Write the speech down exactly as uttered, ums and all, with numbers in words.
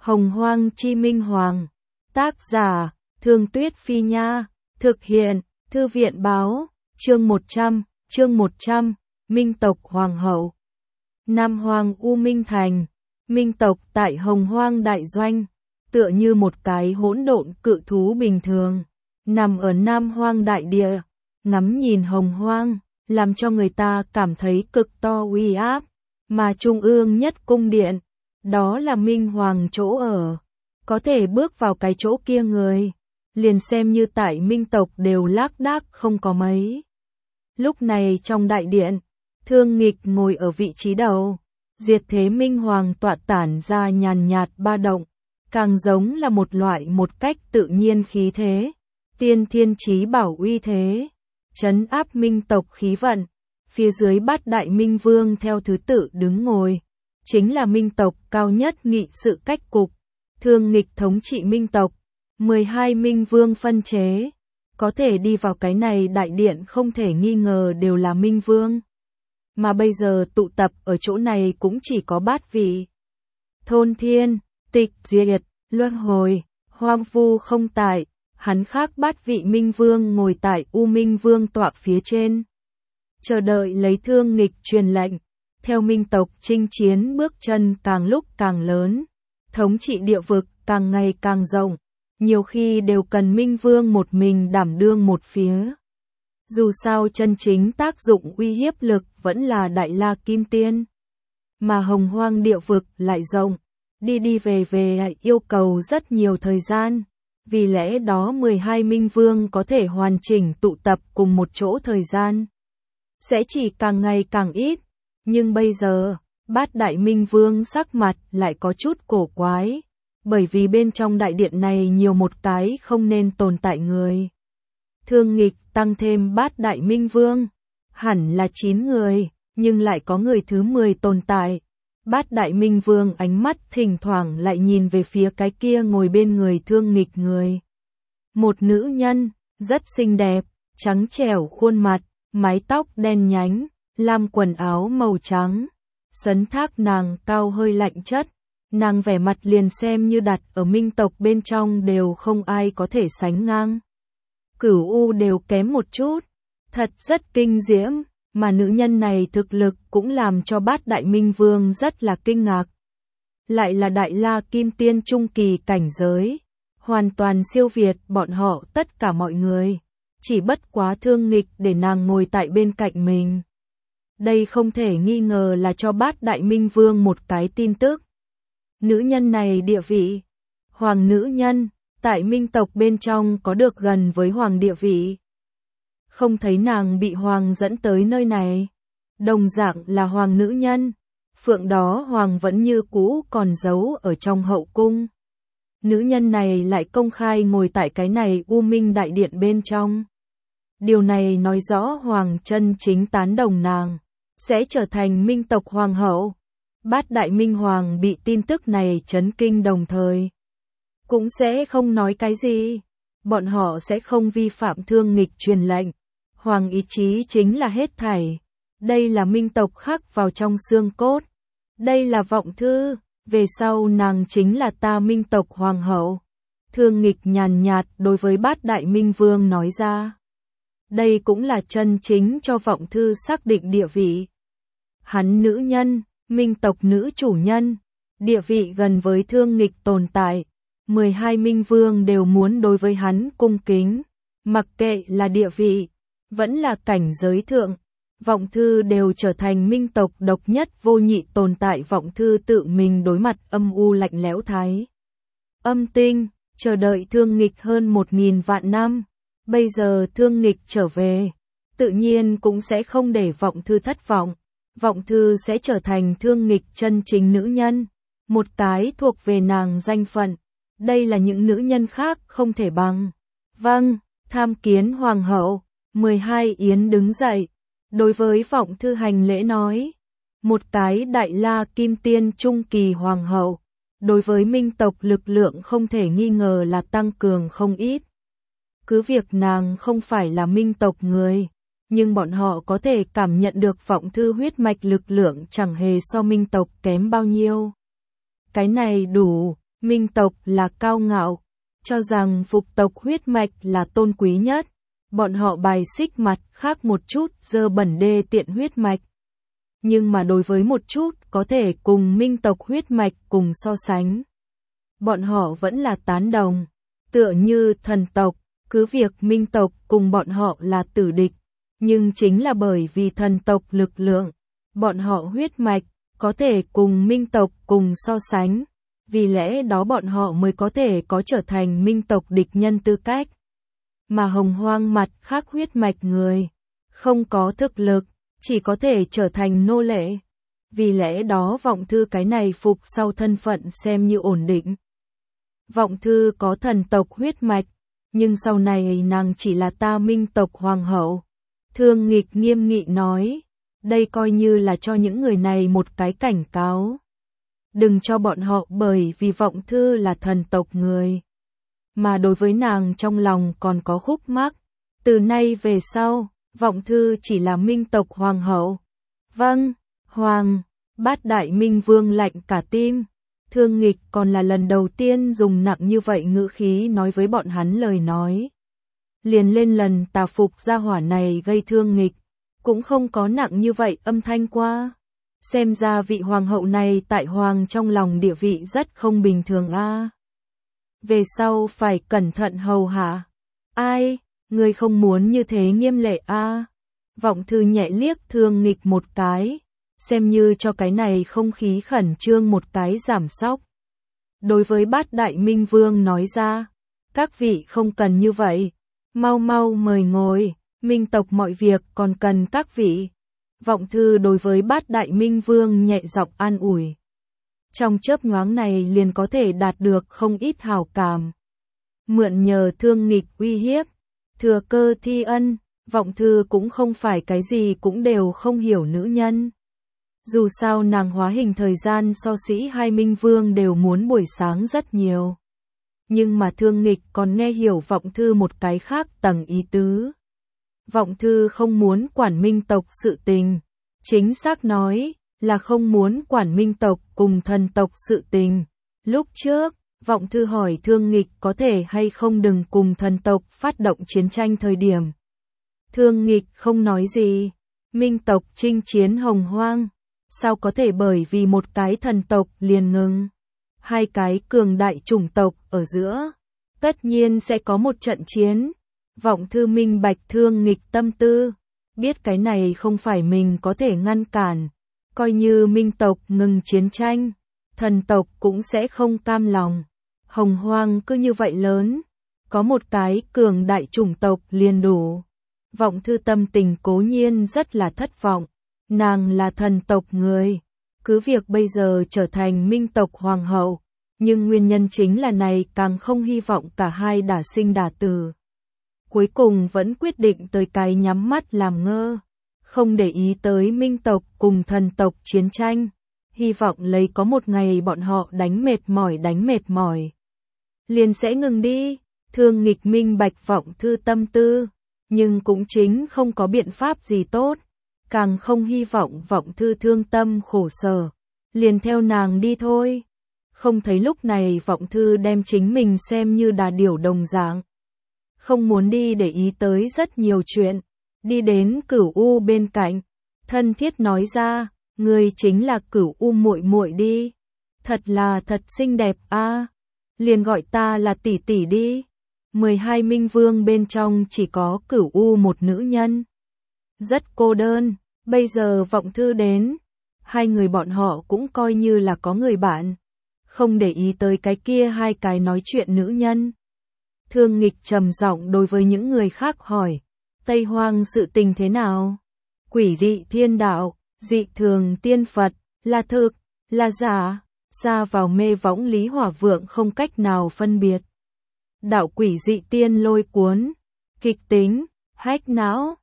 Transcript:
Hồng Hoang Chi Minh Hoàng. Tác giả, Thương Tuyết Phi Nha. Thực hiện, Thư viện Báo. Chương một trăm, chương một trăm, Minh tộc Hoàng hậu. Nam Hoang U Minh Thành. Minh tộc tại Hồng Hoang Đại Doanh, tựa như một cái hỗn độn cự thú bình thường, nằm ở Nam Hoang Đại Địa, ngắm nhìn Hồng Hoang, làm cho người ta cảm thấy cực to uy áp, mà trung ương nhất cung điện, đó là Minh Hoàng chỗ ở. Có thể bước vào cái chỗ kia người, liền xem như tại Minh tộc đều lác đác không có mấy. Lúc này trong đại điện, Thương Nghịch ngồi ở vị trí đầu, Diệt Thế Minh Hoàng tọa tản ra nhàn nhạt ba động, càng giống là một loại một cách tự nhiên khí thế, tiên thiên chí bảo uy thế, trấn áp Minh tộc khí vận. Phía dưới bát đại Minh Vương theo thứ tự đứng ngồi, chính là Minh tộc cao nhất nghị sự cách cục, Thương Nghịch thống trị Minh tộc, mười hai Minh Vương phân chế, có thể đi vào cái này đại điện không thể nghi ngờ đều là Minh Vương. Mà bây giờ tụ tập ở chỗ này cũng chỉ có bát vị. Thôn Thiên, Tịch Diệt, Luân Hồi, Hoang Vu không tại, hắn khác bát vị Minh Vương ngồi tại U Minh Vương tọa phía trên, chờ đợi lấy Thương Nghịch truyền lệnh. Theo Minh tộc chinh chiến bước chân càng lúc càng lớn, thống trị địa vực càng ngày càng rộng, nhiều khi đều cần Minh Vương một mình đảm đương một phía. Dù sao chân chính tác dụng uy hiếp lực vẫn là Đại La Kim Tiên, mà Hồng Hoang địa vực lại rộng, đi đi về về lại yêu cầu rất nhiều thời gian, vì lẽ đó mười hai Minh Vương có thể hoàn chỉnh tụ tập cùng một chỗ thời gian sẽ chỉ càng ngày càng ít. Nhưng bây giờ, bát đại Minh Vương sắc mặt lại có chút cổ quái, bởi vì bên trong đại điện này nhiều một cái không nên tồn tại người. Thương Nghịch tăng thêm bát đại Minh Vương, hẳn là chín người, nhưng lại có người thứ mười tồn tại. Bát đại Minh Vương ánh mắt thỉnh thoảng lại nhìn về phía cái kia ngồi bên người Thương Nghịch người. Một nữ nhân, rất xinh đẹp, trắng trẻo khuôn mặt, mái tóc đen nhánh, lam quần áo màu trắng. Sấn thác nàng cao hơi lạnh chất, nàng vẻ mặt liền xem như đặt ở Minh tộc bên trong đều không ai có thể sánh ngang. Cửu U đều kém một chút, thật rất kinh diễm, mà nữ nhân này thực lực cũng làm cho bát đại Minh Vương rất là kinh ngạc. Lại là Đại La Kim Tiên trung kỳ cảnh giới, hoàn toàn siêu việt bọn họ tất cả mọi người, chỉ bất quá Thương Nghịch để nàng ngồi tại bên cạnh mình. Đây không thể nghi ngờ là cho bát đại Minh Vương một cái tin tức. Nữ nhân này địa vị, hoàng nữ nhân, tại Minh tộc bên trong có được gần với hoàng địa vị. Không thấy nàng bị hoàng dẫn tới nơi này. Đồng dạng là hoàng nữ nhân, phượng đó hoàng vẫn như cũ còn giấu ở trong hậu cung. Nữ nhân này lại công khai ngồi tại cái này U Minh đại điện bên trong. Điều này nói rõ hoàng chân chính tán đồng nàng sẽ trở thành Minh tộc hoàng hậu. Bát đại Minh Hoàng bị tin tức này chấn kinh đồng thời, cũng sẽ không nói cái gì. Bọn họ sẽ không vi phạm Thương Nghịch truyền lệnh. Hoàng ý chí chính là hết thảy. Đây là Minh tộc khắc vào trong xương cốt. Đây là vọng thư, về sau nàng chính là ta Minh tộc hoàng hậu. Thương Nghịch nhàn nhạt đối với bát đại Minh Vương nói ra. Đây cũng là chân chính cho vọng thư xác định địa vị. Hắn nữ nhân, Minh tộc nữ chủ nhân, địa vị gần với Thương Nghịch tồn tại, mười hai Minh Vương đều muốn đối với hắn cung kính, mặc kệ là địa vị, vẫn là cảnh giới thượng, vọng thư đều trở thành Minh tộc độc nhất vô nhị tồn tại. Vọng thư tự mình đối mặt âm u lạnh lẽo thái âm tinh, chờ đợi Thương Nghịch hơn một nghìn vạn năm, bây giờ Thương Nghịch trở về, tự nhiên cũng sẽ không để vọng thư thất vọng. Vọng thư sẽ trở thành Thương Nghịch chân chính nữ nhân, một cái thuộc về nàng danh phận. Đây là những nữ nhân khác không thể bằng. Vâng, tham kiến hoàng hậu. mười hai Yến đứng dậy, đối với vọng thư hành lễ nói. Một cái Đại La Kim Tiên trung kỳ hoàng hậu, đối với Minh tộc lực lượng không thể nghi ngờ là tăng cường không ít. Cứ việc nàng không phải là Minh tộc người, nhưng bọn họ có thể cảm nhận được vọng thư huyết mạch lực lượng chẳng hề so Minh tộc kém bao nhiêu. Cái này đủ, Minh tộc là cao ngạo, cho rằng phục tộc huyết mạch là tôn quý nhất. Bọn họ bài xích mặt khác một chút dơ bẩn đê tiện huyết mạch. Nhưng mà đối với một chút có thể cùng minh tộc huyết mạch cùng so sánh. Bọn họ vẫn là tán đồng. Tựa như thần tộc, cứ việc minh tộc cùng bọn họ là tử địch. Nhưng chính là bởi vì thần tộc lực lượng, bọn họ huyết mạch, có thể cùng minh tộc cùng so sánh. Vì lẽ đó bọn họ mới có thể có trở thành minh tộc địch nhân tư cách. Mà hồng hoang mặt khác huyết mạch người, không có thực lực, chỉ có thể trở thành nô lệ. Vì lẽ đó vọng thư cái này phục sau thân phận xem như ổn định. Vọng thư có thần tộc huyết mạch, nhưng sau này nàng chỉ là ta minh tộc hoàng hậu. Thương Nghịch nghiêm nghị nói, đây coi như là cho những người này một cái cảnh cáo. Đừng cho bọn họ bởi vì vọng thư là thần tộc người. Mà đối với nàng trong lòng còn có khúc mắc. Từ nay về sau, vọng thư chỉ là minh tộc hoàng hậu. Vâng, hoàng, Bát Đại Minh Vương lạnh cả tim. Thương Nghịch còn là lần đầu tiên dùng nặng như vậy ngữ khí nói với bọn hắn lời nói. Liền lên lần tà phục gia hỏa này gây Thương Nghịch, cũng không có nặng như vậy âm thanh qua. Xem ra vị hoàng hậu này tại hoàng trong lòng địa vị rất không bình thường a. À. Về sau phải cẩn thận hầu hạ. Ai, ngươi không muốn như thế nghiêm lệ a. À. Vọng thư nhẹ liếc Thương Nghịch một cái, xem như cho cái này không khí khẩn trương một cái giảm sóc. Đối với Bát Đại Minh Vương nói ra, các vị không cần như vậy, mau mau mời ngồi, minh tộc mọi việc còn cần các vị. Vọng thư đối với Bát Đại Minh Vương nhẹ giọng an ủi. Trong chớp nhoáng này liền có thể đạt được không ít hảo cảm. Mượn nhờ Thương Nghịch uy hiếp, thừa cơ thi ân, vọng thư cũng không phải cái gì cũng đều không hiểu nữ nhân. Dù sao nàng hóa hình thời gian so sĩ hai Minh Vương đều muốn buổi sáng rất nhiều. Nhưng mà Thương Nghịch còn nghe hiểu vọng thư một cái khác tầng ý tứ. Vọng thư không muốn quản minh tộc sự tình. Chính xác nói là không muốn quản minh tộc cùng thần tộc sự tình. Lúc trước, vọng thư hỏi Thương Nghịch có thể hay không đừng cùng thần tộc phát động chiến tranh thời điểm. Thương Nghịch không nói gì. Minh tộc chinh chiến hồng hoang. Sao có thể bởi vì một cái thần tộc liền ngừng. Hai cái cường đại chủng tộc ở giữa. Tất nhiên sẽ có một trận chiến. Vọng thư minh bạch Thương Nghịch tâm tư. Biết cái này không phải mình có thể ngăn cản. Coi như minh tộc ngừng chiến tranh, thần tộc cũng sẽ không cam lòng. Hồng hoang cứ như vậy lớn. Có một cái cường đại chủng tộc liền đủ. Vọng thư tâm tình cố nhiên rất là thất vọng. Nàng là thần tộc người. Cứ việc bây giờ trở thành minh tộc hoàng hậu. Nhưng nguyên nhân chính là này càng không hy vọng cả hai đả sinh đả tử. Cuối cùng vẫn quyết định tới cái nhắm mắt làm ngơ. Không để ý tới minh tộc cùng thần tộc chiến tranh. Hy vọng lấy có một ngày bọn họ đánh mệt mỏi đánh mệt mỏi. Liền sẽ ngừng đi. Thương Nghịch minh bạch vọng thư tâm tư. Nhưng cũng chính không có biện pháp gì tốt. Càng không hy vọng vọng thư thương tâm khổ sở. Liền theo nàng đi thôi. Không thấy lúc này vọng thư đem chính mình xem như đà điểu đồng dạng. Không muốn đi để ý tới rất nhiều chuyện. Đi đến Cửu U bên cạnh. Thân thiết nói ra, người chính là Cửu U muội muội đi. Thật là thật xinh đẹp a. À. Liền gọi ta là tỷ tỷ đi. mười hai Minh Vương bên trong chỉ có Cửu U một nữ nhân. Rất cô đơn. Bây giờ vọng thư đến. Hai người bọn họ cũng coi như là có người bạn. Không để ý tới cái kia hai cái nói chuyện nữ nhân. Thương Nghịch trầm giọng đối với những người khác hỏi. Tây Hoang sự tình thế nào? Quỷ dị thiên đạo, dị thường tiên Phật, là thực, là giả, ra vào mê võng Lý Hỏa Vượng không cách nào phân biệt. Đạo quỷ dị tiên lôi cuốn, kịch tính, hách não,